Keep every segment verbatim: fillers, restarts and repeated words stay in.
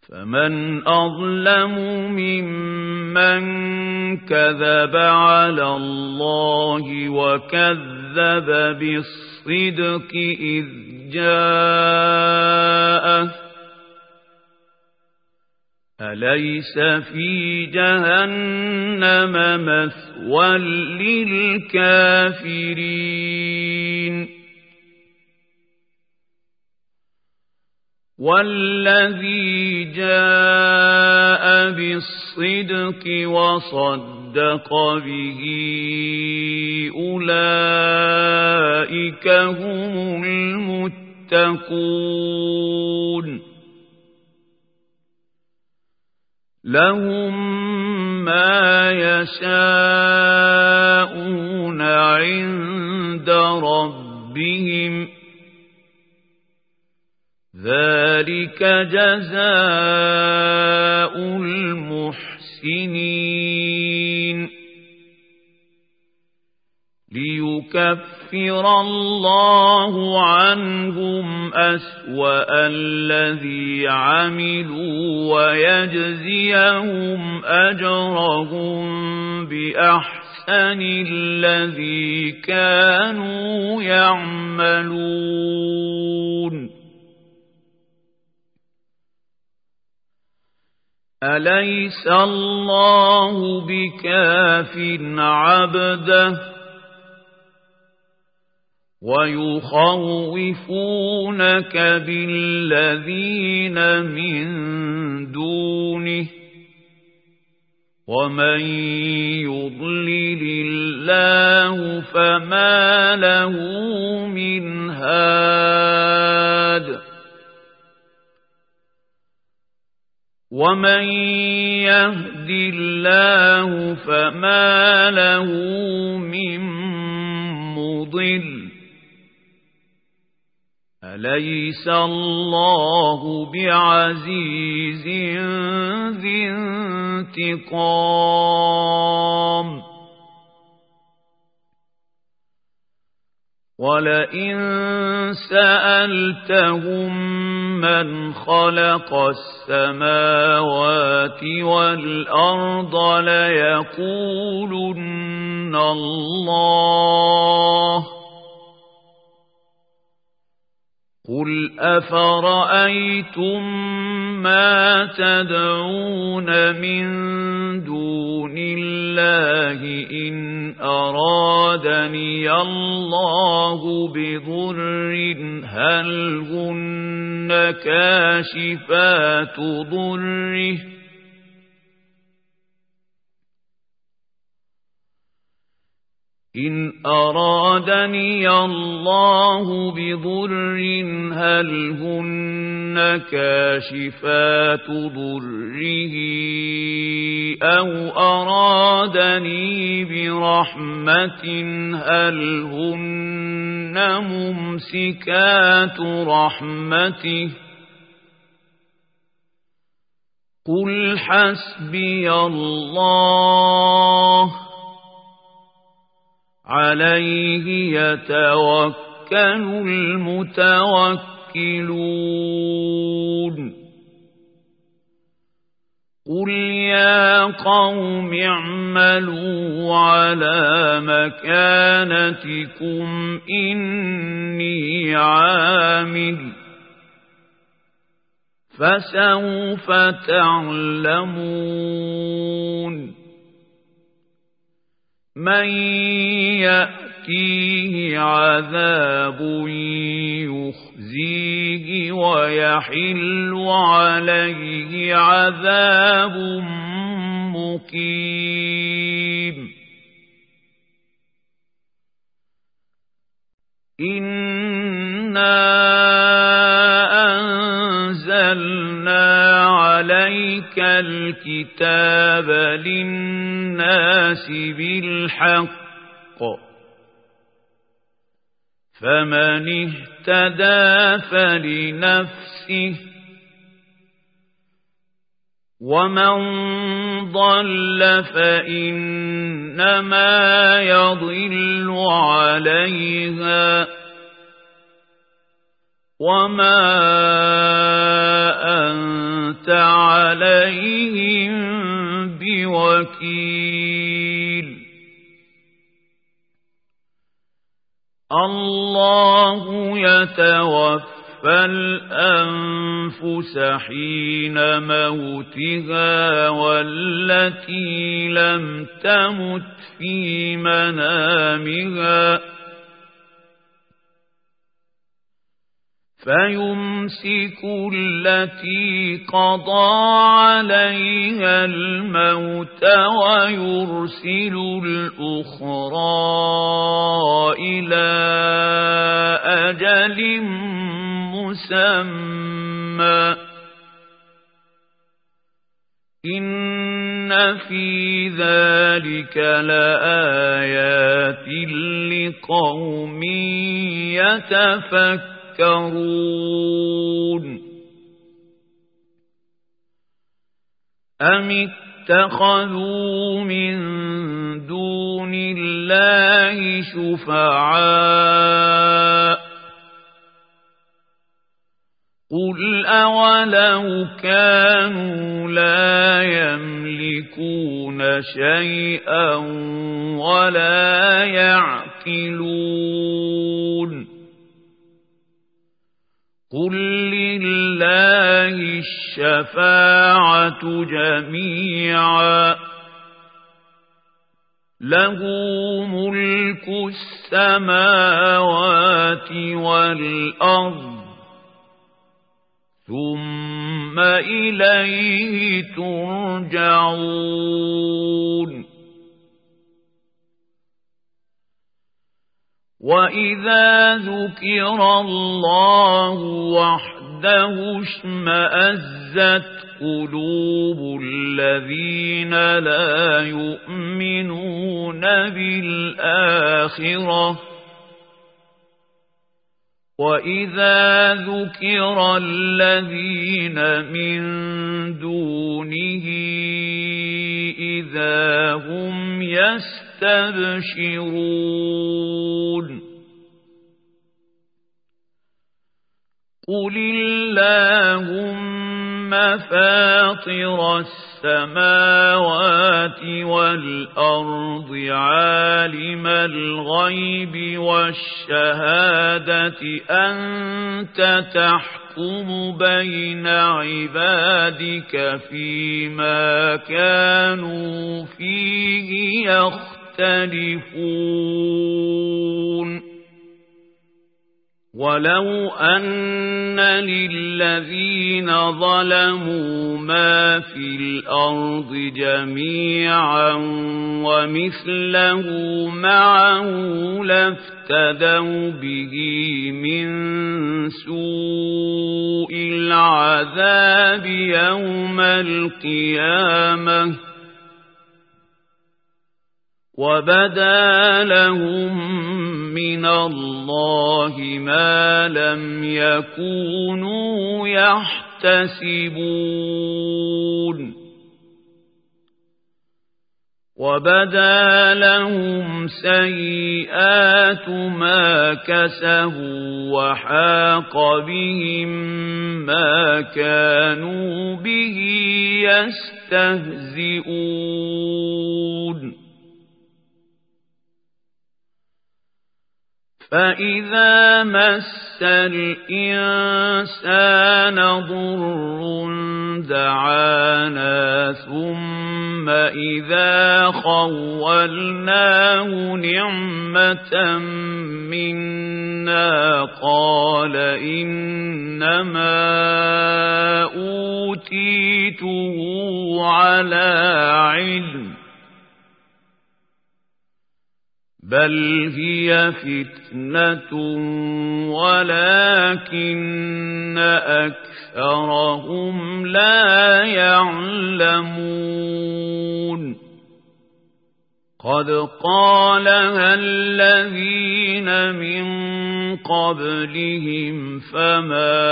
فمن أظلم ممن كذب على الله وكذب بالصدق إذ جاءه أليس في جهنم مثوى للكافرين والذي جاء بالصدق وصدق به أولئك هم المتقون لهم ما يشاءون عند ربهم ذلك جزاء المحسنين ليكفر الله عنهم أسوأ الذي عملوا ويجزيهم أجرهم بأحسن الذي كانوا يعملون أليس الله بكاف عبده ويخوفونك بالذين من دونه ومن يضلل الله فما له من هاد ومن يهد الله فما له من مضل أليس الله بعزيز ذي انتقام ولئن سألتهم من خلق السماوات والأرض ليقولن الله قل أفرأيتم ما تدعون من دون الله إن أرادني الله بضر هل هن كاشفات ضره إن أرادني الله بضر هل هن كاشفات ضره أو أرادني برحمة هل هن ممسكات رحمته قل حسبي الله عليه يتوكل المتوكلون قل يا قوم اعملوا على مكانتكم إني عامل فسوف تعلمون من يأتيه عذاب يخزيه ويحل عليه عذاب مقيم إنا أنزلنا عليك الكتاب للناس بالحق فمن اهتدى فلنفسه ومن ضل فإنما يضل عليها وما أنت أنت عليهم بوكيل الله يتوفى فالأنفس حين موتها والتي لم تمت في منامها فيمسك التي قضى عليها الموت ويرسل الأخرى إلى أجل مسمى إن في ذلك لآيات لقوم يتفكرون أم اتخذوا من دون الله شفعاء قل أولو كانوا لا يملكون شيئا ولا يعقلون قل لله الشفاعة جميعا له ملك السماوات والأرض ثم إليه ترجعون وإذا ذكر الله وحده اشمأزت قلوب الذين لا يؤمنون بالآخرة وإذا ذكر الذين من دونه إذا هم يستبشرون قل اللهم فاطر السماوات والأرض عالم الغيب والشهادة أنت تحكم بين عبادك فيما كانوا فيه يختلفون ولو أن للذين ظلموا ما في الأرض جميعا ومثله معه لافتدوا به من سوء العذاب يوم القيامة وبدا لهم من الله ما لم يكونوا يحتسبون وبدا لهم سيئات ما كسبوا وحاق بهم ما كانوا به يستهزئون فإذا مس الإنسان ضر دعانا ثم إذا خولناه نعمة منا قال إنما أوتيته على علم بل هي فتنة ولكن أكثرهم لا يعلمون قد قالها الذين من قبلهم فما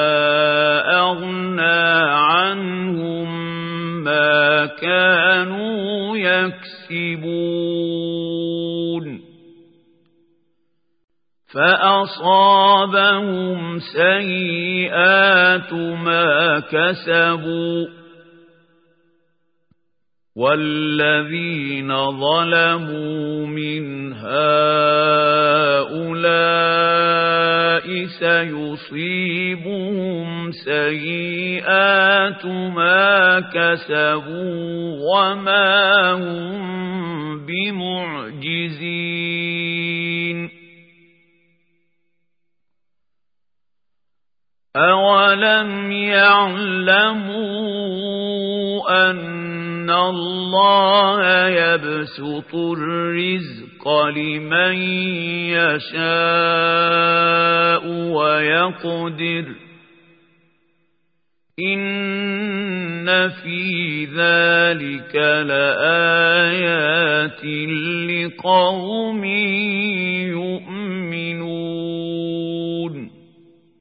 أغنى عنهم ما كانوا يكسبون فأصبحوا أصابهم سيئات ما كسبوا والذين ظلموا من هؤلاء سيصيبهم سيئات ما كسبوا وما هم بمعجزين أولم يعلموا أن الله يبسط الرزق لمن يشاء ويقدر إن في ذلك لآيات لقوم يؤمنون